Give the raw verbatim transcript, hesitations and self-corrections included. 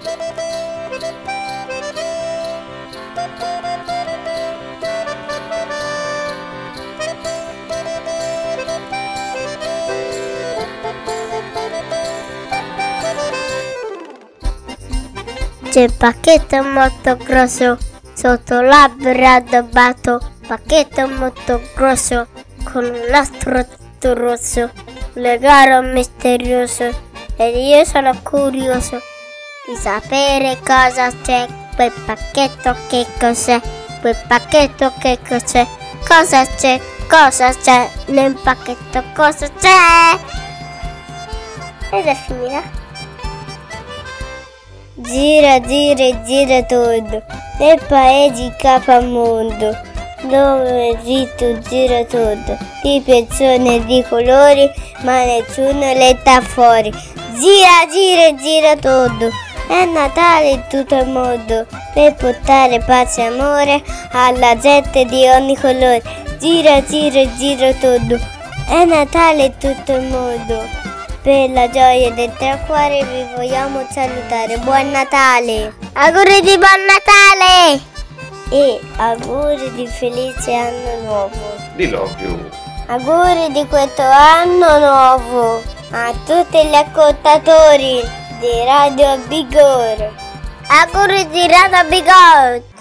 C'è il pacchetto molto grosso, sotto l'albero addobbato, pacchetto molto grosso, con un nastro tutto rosso, un regalo misterioso, ed io sono curioso di sapere cosa c'è, quel pacchetto che cos'è, quel pacchetto che cos'è, cosa c'è, cosa c'è, nel pacchetto cosa c'è? Ed è finita. Gira, gira, gira tutto, nel paese capamondo, dove tu gira tutto, di persone e di colori, ma nessuno le dà fuori. Gira, gira, gira tutto, è Natale in tutto il mondo, per portare pace e amore alla gente di ogni colore. Gira, gira, gira tutto, è Natale in tutto il mondo. Per la gioia del tuo cuore vi vogliamo salutare. Buon Natale! Auguri di buon Natale! E auguri di felice anno nuovo. Dillo più. Auguri di questo anno nuovo a tutti gli ascoltatori di Radio Bigor. Auguri di Radio Bigor!